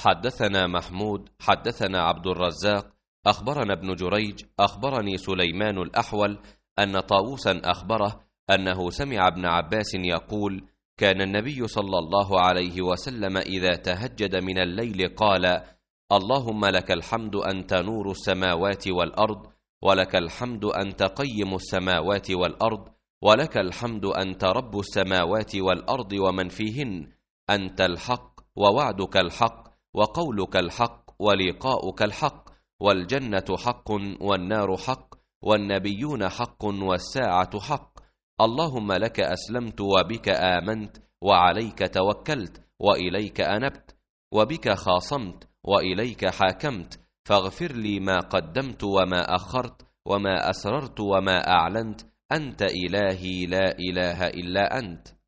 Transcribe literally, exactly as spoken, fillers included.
حدثنا محمود حدثنا عبد الرزاق أخبرنا ابن جريج أخبرني سليمان الأحول أن طاووسا أخبره أنه سمع ابن عباس يقول: كان النبي صلى الله عليه وسلم إذا تهجد من الليل قال: اللهم لك الحمد أنت نور السماوات والأرض، ولك الحمد أنت قيم السماوات والأرض، ولك الحمد أنت رب السماوات والأرض ومن فيهن، أنت الحق ووعدك الحق وقولك الحق ولقاؤك الحق، والجنة حق والنار حق والنبيون حق والساعة حق. اللهم لك أسلمت وبك آمنت وعليك توكلت وإليك أنبت وبك خاصمت وإليك حاكمت، فاغفر لي ما قدمت وما أخرت وما أسررت وما أعلنت، أنت إلهي لا إله إلا أنت.